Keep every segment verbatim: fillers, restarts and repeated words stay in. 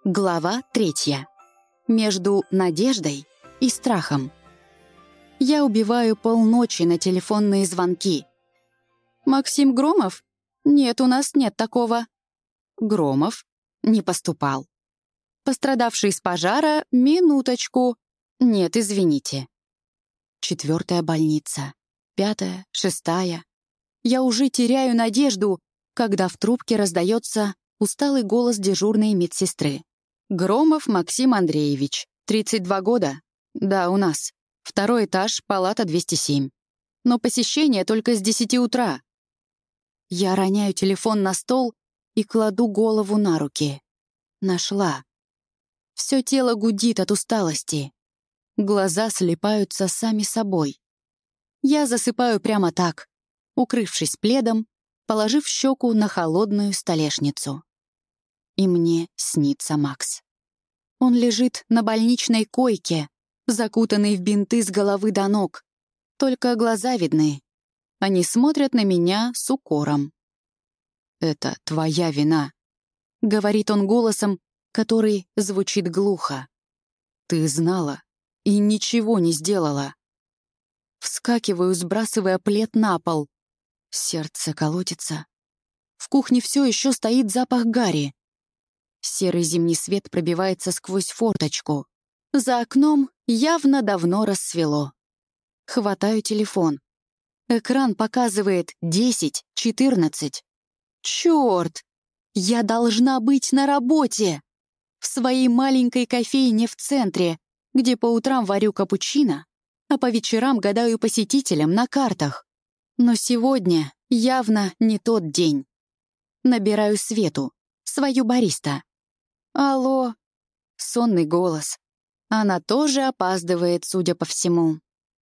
Глава третья. Между надеждой и страхом. Я убиваю полночи на телефонные звонки. «Максим Громов? Нет, у нас нет такого». «Громов? Не поступал». «Пострадавший с пожара? Минуточку. Нет, извините». Четвертая больница. Пятая, шестая. Я уже теряю надежду, когда в трубке раздается усталый голос дежурной медсестры. «Громов Максим Андреевич, тридцать два года. Да, у нас. Второй этаж, палата двести семь. Но посещение только с десяти утра». Я роняю телефон на стол и кладу голову на руки. Нашла. Все тело гудит от усталости. Глаза слипаются сами собой. Я засыпаю прямо так, укрывшись пледом, положив щеку на холодную столешницу. И мне снится Макс. Он лежит на больничной койке, закутанный в бинты с головы до ног. Только глаза видны. Они смотрят на меня с укором. «Это твоя вина», — говорит он голосом, который звучит глухо. «Ты знала и ничего не сделала». Вскакиваю, сбрасывая плед на пол. Сердце колотится. В кухне все еще стоит запах гари. Серый зимний свет пробивается сквозь форточку. За окном явно давно рассвело. Хватаю телефон. Экран показывает десять четырнадцать. Черт! Я должна быть на работе! В своей маленькой кофейне в центре, где по утрам варю капучино, а по вечерам гадаю посетителям на картах. Но сегодня явно не тот день. Набираю Свету, свою бариста. «Алло!» Сонный голос. Она тоже опаздывает, судя по всему.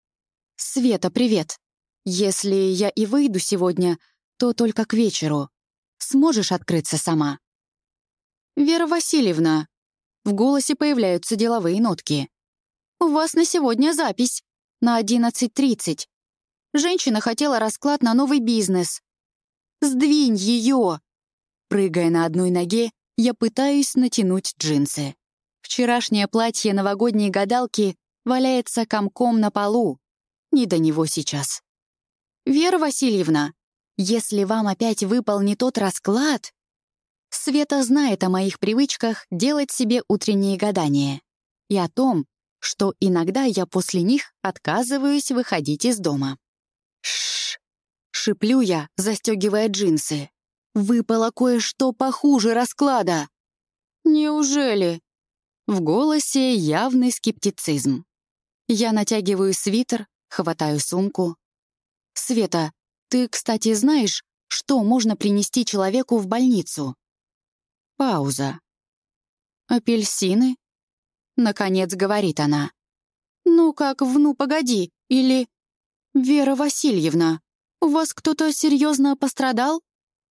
«Света, привет. Если я и выйду сегодня, то только к вечеру. Сможешь открыться сама?» «Вера Васильевна!» В голосе появляются деловые нотки. «У вас на сегодня запись. На одиннадцать тридцать. Женщина хотела расклад на новый бизнес. Сдвинь ее!» Прыгая на одной ноге, я пытаюсь натянуть джинсы. Вчерашнее платье новогодней гадалки валяется комком на полу. Не до него сейчас. «Вера Васильевна, если вам опять выпал не тот расклад...» Света знает о моих привычках делать себе утренние гадания и о том, что иногда я после них отказываюсь выходить из дома. «Шш!» — шиплю я, застегивая джинсы. «Выпало кое-что похуже расклада». «Неужели?» В голосе явный скептицизм. Я натягиваю свитер, хватаю сумку. «Света, ты, кстати, знаешь, что можно принести человеку в больницу?» Пауза. «Апельсины?» Наконец говорит она. «Ну как в «ну, погоди» или «Вера Васильевна, у вас кто-то серьезно пострадал?»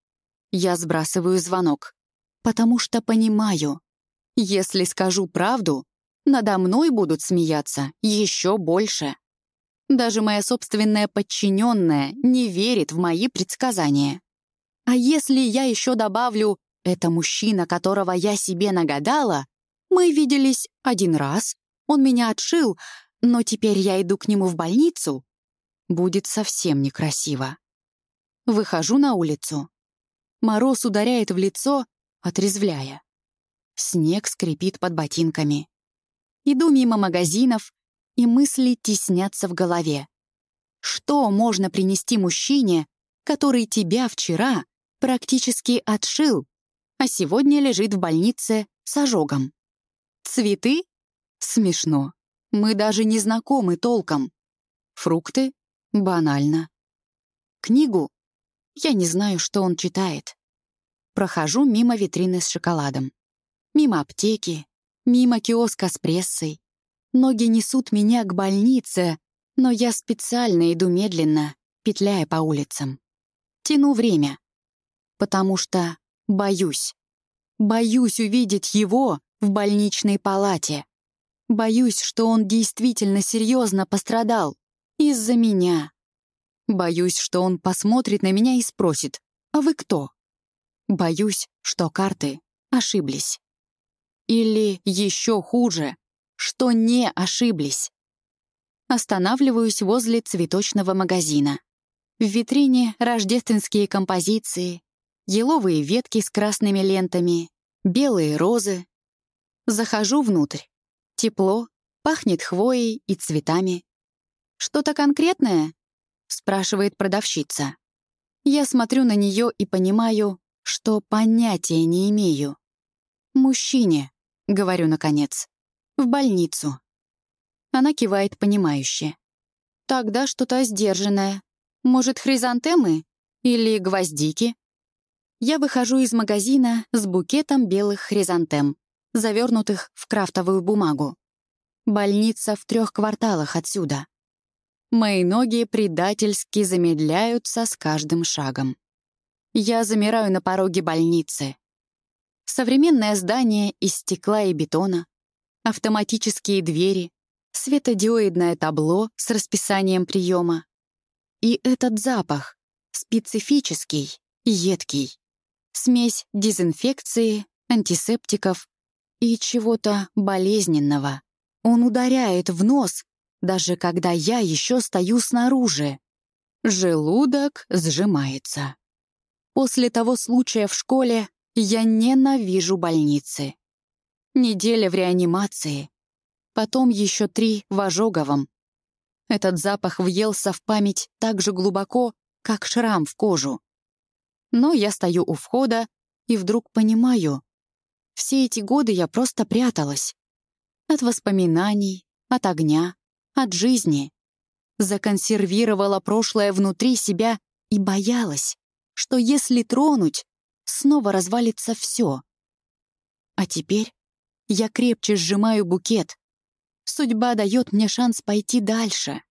Я сбрасываю звонок, потому что понимаю, если скажу правду, надо мной будут смеяться еще больше. Даже моя собственная подчиненная не верит в мои предсказания. А если я еще добавлю «это мужчина, которого я себе нагадала», мы виделись один раз, он меня отшил, но теперь я иду к нему в больницу, будет совсем некрасиво. Выхожу на улицу. Мороз ударяет в лицо, отрезвляя. Снег скрипит под ботинками. Иду мимо магазинов, и мысли теснятся в голове. Что можно принести мужчине, который тебя вчера практически отшил, а сегодня лежит в больнице с ожогом? Цветы? Смешно. Мы даже не знакомы толком. Фрукты? Банально. Книгу? Я не знаю, что он читает. Прохожу мимо витрины с шоколадом. Мимо аптеки, мимо киоска с прессой. Ноги несут меня к больнице, но я специально иду медленно, петляя по улицам. Тяну время, потому что боюсь. Боюсь увидеть его в больничной палате. Боюсь, что он действительно серьезно пострадал из-за меня. Боюсь, что он посмотрит на меня и спросит: «А вы кто?» Боюсь, что карты ошиблись. Или еще хуже, что не ошиблись. Останавливаюсь возле цветочного магазина. В витрине рождественские композиции, еловые ветки с красными лентами, белые розы. Захожу внутрь. Тепло, пахнет хвоей и цветами. «Что-то конкретное?» — спрашивает продавщица. Я смотрю на нее и понимаю, что понятия не имею. «Мужчине», — говорю наконец, — «в больницу». Она кивает понимающе. «Тогда что-то сдержанное. Может, хризантемы? Или гвоздики?» Я выхожу из магазина с букетом белых хризантем, завернутых в крафтовую бумагу. Больница в трех кварталах отсюда. Мои ноги предательски замедляются с каждым шагом. Я замираю на пороге больницы. Современное здание из стекла и бетона, автоматические двери, светодиодное табло с расписанием приема. И этот запах, специфический, едкий. Смесь дезинфекции, антисептиков и чего-то болезненного. Он ударяет в нос, даже когда я еще стою снаружи. Желудок сжимается. После того случая в школе я ненавижу больницы. Неделя в реанимации, потом еще три в ожоговом. Этот запах въелся в память так же глубоко, как шрам в кожу. Но я стою у входа и вдруг понимаю, все эти годы я просто пряталась. От воспоминаний, от огня, от жизни. Законсервировала прошлое внутри себя и боялась, что если тронуть, снова развалится все. А теперь я крепче сжимаю букет. Судьба дает мне шанс пойти дальше.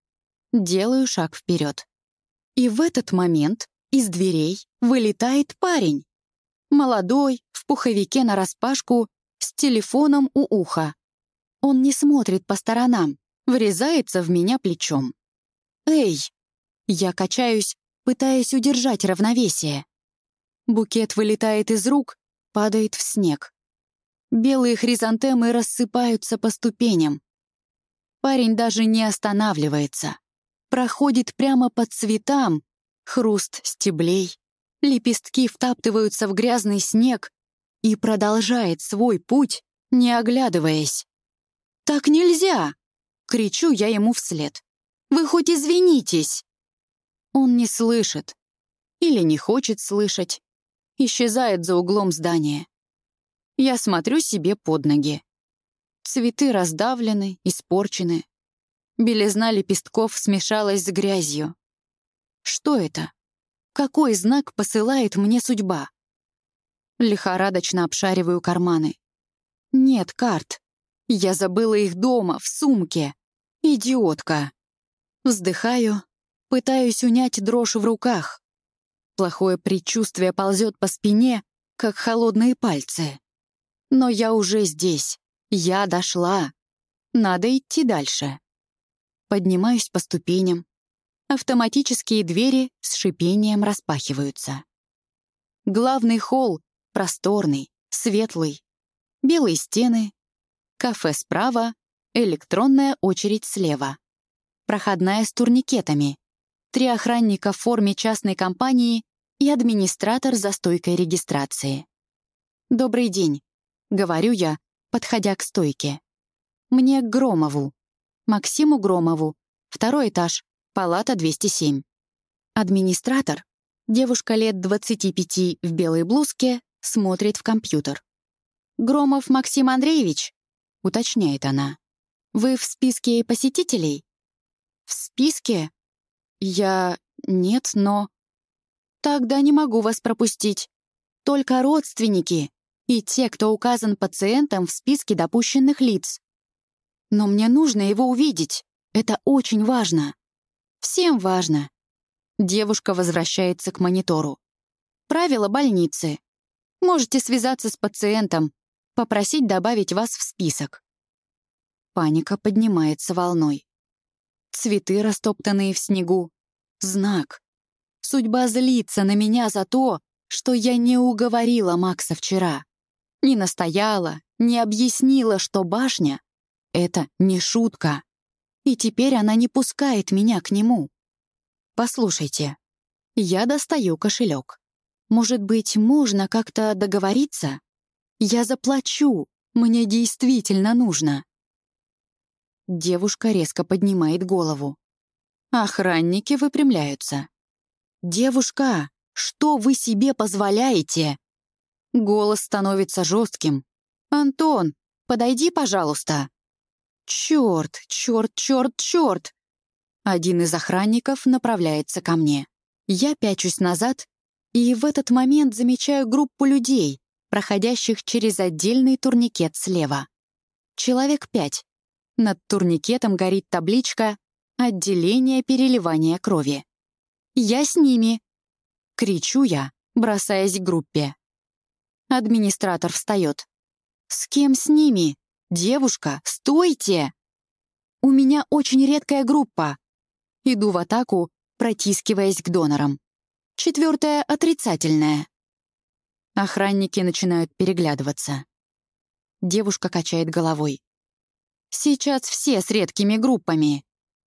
Делаю шаг вперед. И в этот момент из дверей вылетает парень. Молодой, в пуховике нараспашку, с телефоном у уха. Он не смотрит по сторонам, врезается в меня плечом. «Эй!» Я качаюсь, пытаясь удержать равновесие. Букет вылетает из рук, падает в снег. Белые хризантемы рассыпаются по ступеням. Парень даже не останавливается. Проходит прямо по цветам, хруст стеблей, лепестки втаптываются в грязный снег и продолжает свой путь, не оглядываясь. «Так нельзя!» — кричу я ему вслед. «Вы хоть извинитесь!» Он не слышит. Или не хочет слышать. Исчезает за углом здания. Я смотрю себе под ноги. Цветы раздавлены, испорчены. Белизна лепестков смешалась с грязью. Что это? Какой знак посылает мне судьба? Лихорадочно обшариваю карманы. Нет карт. Я забыла их дома, в сумке. Идиотка. Вздыхаю, пытаюсь унять дрожь в руках. Плохое предчувствие ползет по спине, как холодные пальцы. Но я уже здесь. Я дошла. Надо идти дальше. Поднимаюсь по ступеням. Автоматические двери с шипением распахиваются. Главный холл просторный, светлый. Белые стены. Кафе справа, электронная очередь слева. Проходная с турникетами. Три охранника в форме частной компании и администратор за стойкой регистрации. «Добрый день», — говорю я, подходя к стойке. «Мне к Громову. Максиму Громову. Второй этаж, палата двести семь». Администратор, девушка лет двадцати пяти в белой блузке, смотрит в компьютер. «Громов Максим Андреевич?» — уточняет она. «Вы в списке посетителей?» «В списке? Я... нет, но...» «Тогда не могу вас пропустить. Только родственники и те, кто указан пациентом в списке допущенных лиц. Но мне нужно его увидеть. Это очень важно. Всем важно». Девушка возвращается к монитору. «Правила больницы. Можете связаться с пациентом, попросить добавить вас в список». Паника поднимается волной. Цветы, растоптанные в снегу. Знак. Судьба злится на меня за то, что я не уговорила Макса вчера. Не настояла, не объяснила, что башня — это не шутка. И теперь она не пускает меня к нему. Послушайте, я достаю кошелек. Может быть, можно как-то договориться? Я заплачу, мне действительно нужно. Девушка резко поднимает голову. Охранники выпрямляются. «Девушка, что вы себе позволяете?» Голос становится жестким. «Антон, подойди, пожалуйста». «Черт, черт, черт, черт!» Один из охранников направляется ко мне. Я пячусь назад, и в этот момент замечаю группу людей, проходящих через отдельный турникет слева. Человек пять. Над турникетом горит табличка «Отделение переливания крови». «Я с ними!» — кричу я, бросаясь к группе. Администратор встает. «С кем с ними? Девушка, стойте!» «У меня очень редкая группа». Иду в атаку, протискиваясь к донорам. Четвертая отрицательная. Охранники начинают переглядываться. Девушка качает головой. «Сейчас все с редкими группами».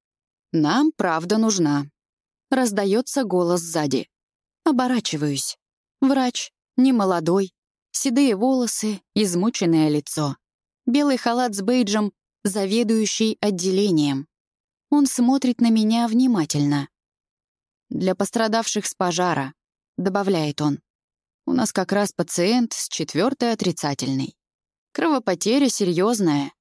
«Нам правда нужна». Раздается голос сзади. Оборачиваюсь. Врач, немолодой, седые волосы, измученное лицо. Белый халат с бейджем, заведующий отделением. Он смотрит на меня внимательно. «Для пострадавших с пожара», — добавляет он. «У нас как раз пациент с четвертой отрицательной. Кровопотеря серьезная».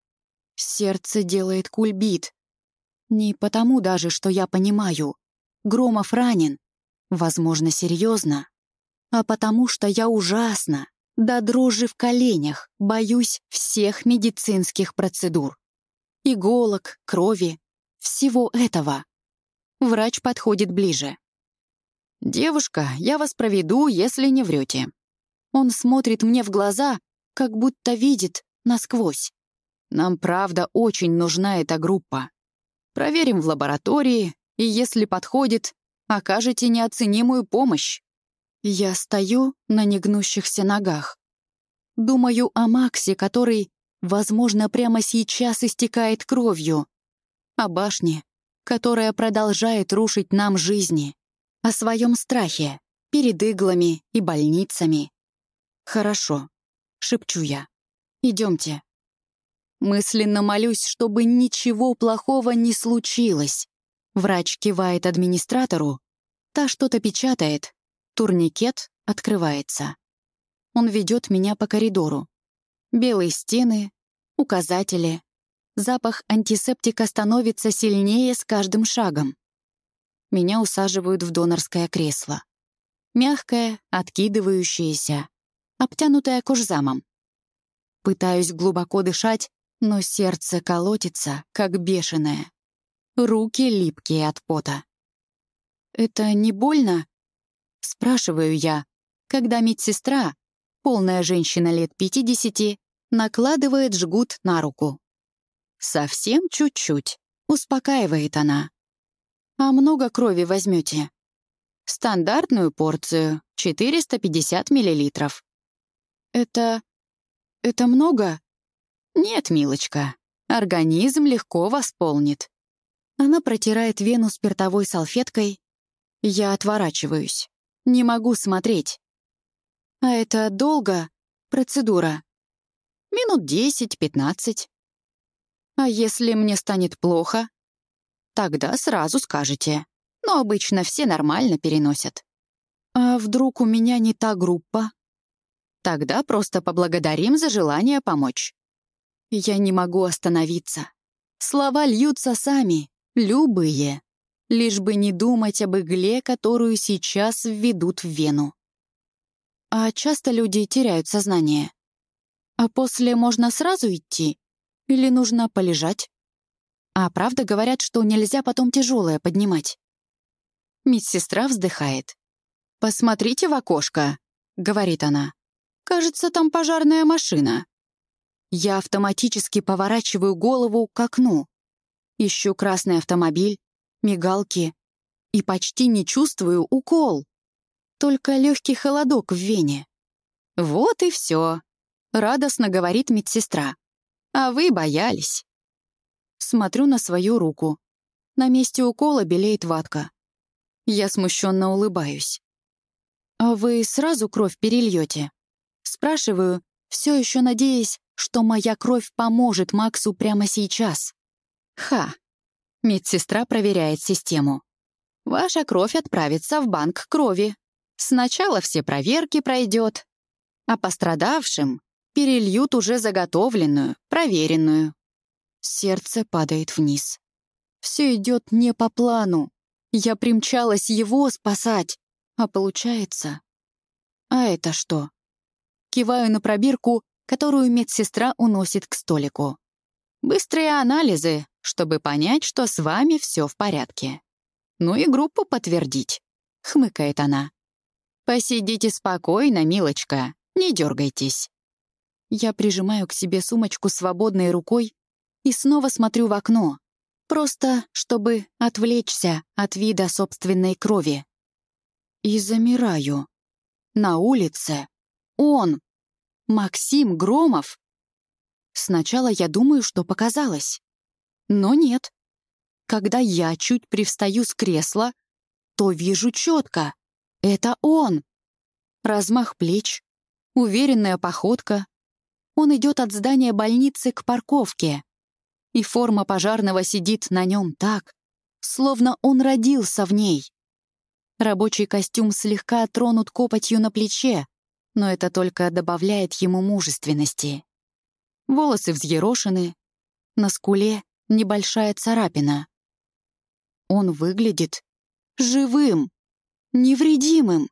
Сердце делает кульбит. Не потому даже, что я понимаю. Громов ранен, возможно, серьезно, а потому что я ужасно, до дрожи в коленях, боюсь всех медицинских процедур. Иголок, крови, всего этого. Врач подходит ближе. «Девушка, я вас проведу, если не врете». Он смотрит мне в глаза, как будто видит насквозь. «Нам, правда, очень нужна эта группа. Проверим в лаборатории, и если подходит, окажете неоценимую помощь». Я стою на негнущихся ногах. Думаю о Максе, который, возможно, прямо сейчас истекает кровью. О башне, которая продолжает рушить нам жизни. О своем страхе перед иглами и больницами. «Хорошо», — шепчу я. «Идемте». Мысленно молюсь, чтобы ничего плохого не случилось. Врач кивает администратору, та что-то печатает, турникет открывается. Он ведет меня по коридору. Белые стены, указатели. Запах антисептика становится сильнее с каждым шагом. Меня усаживают в донорское кресло. Мягкое, откидывающееся, обтянутое кожзамом. Пытаюсь глубоко дышать, но сердце колотится, как бешеное. Руки липкие от пота. «Это не больно?» — спрашиваю я, когда медсестра, полная женщина лет пятидесяти, накладывает жгут на руку. «Совсем чуть-чуть», — успокаивает она. «А много крови возьмете?» «Стандартную порцию, четыреста пятьдесят миллилитров». «Это... это много?» «Нет, милочка, организм легко восполнит». Она протирает вену спиртовой салфеткой. Я отворачиваюсь. Не могу смотреть. «А это долго? Процедура?» «Минут десять-пятнадцать». «А если мне станет плохо?» «Тогда сразу скажете. Но обычно все нормально переносят». «А вдруг у меня не та группа?» «Тогда просто поблагодарим за желание помочь». Я не могу остановиться. Слова льются сами, любые, лишь бы не думать об игле, которую сейчас введут в вену. А часто люди теряют сознание. А после можно сразу идти? Или нужно полежать? А правда говорят, что нельзя потом тяжелое поднимать? Медсестра вздыхает. «Посмотрите в окошко», — говорит она. «Кажется, там пожарная машина». Я автоматически поворачиваю голову к окну. Ищу красный автомобиль, мигалки и почти не чувствую укол. Только легкий холодок в вене. «Вот и все», — радостно говорит медсестра. «А вы боялись». Смотрю на свою руку. На месте укола белеет ватка. Я смущенно улыбаюсь. «А вы сразу кровь перельете?» Спрашиваю, все еще надеясь, что моя кровь поможет Максу прямо сейчас. Ха! Медсестра проверяет систему. Ваша кровь отправится в банк крови. Сначала все проверки пройдет, а пострадавшим перельют уже заготовленную, проверенную. Сердце падает вниз. Все идет не по плану. Я примчалась его спасать, а получается... А это что? Киваю на пробирку, которую медсестра уносит к столику. Быстрые анализы, чтобы понять, что с вами все в порядке. Ну и группу подтвердить, хмыкает она. Посидите спокойно, милочка, не дергайтесь. Я прижимаю к себе сумочку свободной рукой и снова смотрю в окно, просто чтобы отвлечься от вида собственной крови. И замираю. На улице он, Максим Громов. Сначала я думаю, что показалось. Но нет. Когда я чуть привстаю с кресла, то вижу четко. Это он. Размах плеч, уверенная походка. Он идет от здания больницы к парковке. И форма пожарного сидит на нем так, словно он родился в ней. Рабочий костюм слегка тронут копотью на плече, но это только добавляет ему мужественности. Волосы взъерошены, на скуле небольшая царапина. Он выглядит живым, невредимым,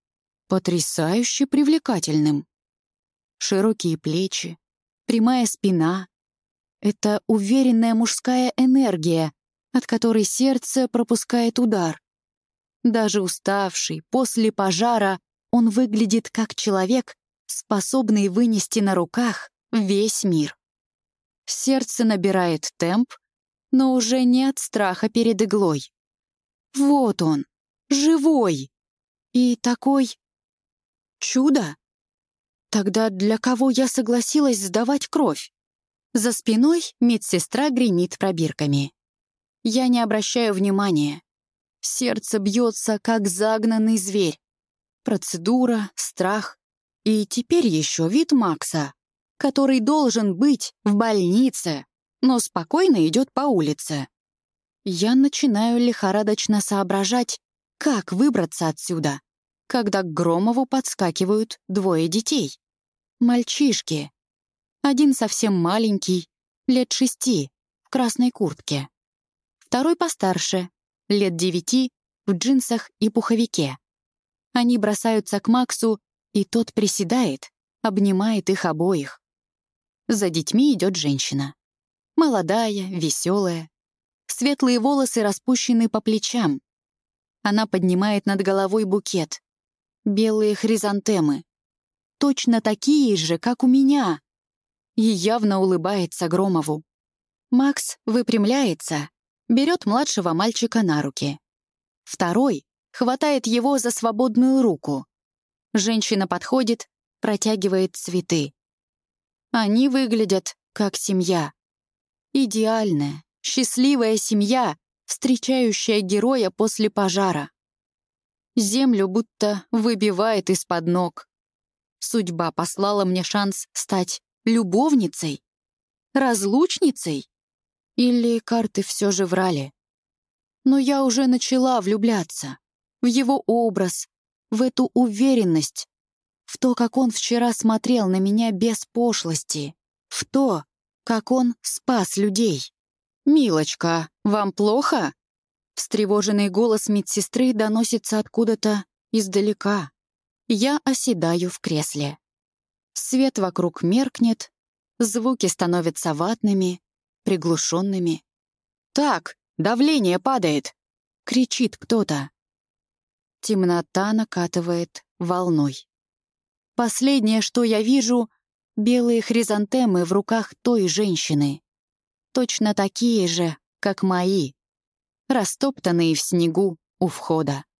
потрясающе привлекательным. Широкие плечи, прямая спина — это уверенная мужская энергия, от которой сердце пропускает удар. Даже уставший, после пожара, он выглядит как человек, способный вынести на руках весь мир. Сердце набирает темп, но уже не от страха перед иглой. Вот он, живой. И такой... чудо. Тогда для кого я согласилась сдавать кровь? За спиной медсестра гремит пробирками. Я не обращаю внимания. Сердце бьется, как загнанный зверь. Процедура, страх. И теперь еще вид Макса, который должен быть в больнице, но спокойно идет по улице. Я начинаю лихорадочно соображать, как выбраться отсюда, когда к Громову подскакивают двое детей. Мальчишки. Один совсем маленький, лет шести, в красной куртке. Второй постарше, лет девяти, в джинсах и пуховике. Они бросаются к Максу, и тот приседает, обнимает их обоих. За детьми идет женщина. Молодая, веселая. Светлые волосы распущены по плечам. Она поднимает над головой букет. Белые хризантемы. Точно такие же, как у меня. И явно улыбается Громову. Макс выпрямляется, берет младшего мальчика на руки. Второй хватает его за свободную руку. Женщина подходит, протягивает цветы. Они выглядят как семья. Идеальная, счастливая семья, встречающая героя после пожара. Землю будто выбивает из-под ног. Судьба послала мне шанс стать любовницей, разлучницей. Или карты все же врали. Но я уже начала влюбляться в его образ, в эту уверенность, в то, как он вчера смотрел на меня без пошлости, в то, как он спас людей. «Милочка, вам плохо?» Встревоженный голос медсестры доносится откуда-то издалека. Я оседаю в кресле. Свет вокруг меркнет, звуки становятся ватными, приглушенными. «Так, давление падает!» — кричит кто-то. Темнота накатывает волной. Последнее, что я вижу — белые хризантемы в руках той женщины. Точно такие же, как мои, растоптанные в снегу у входа.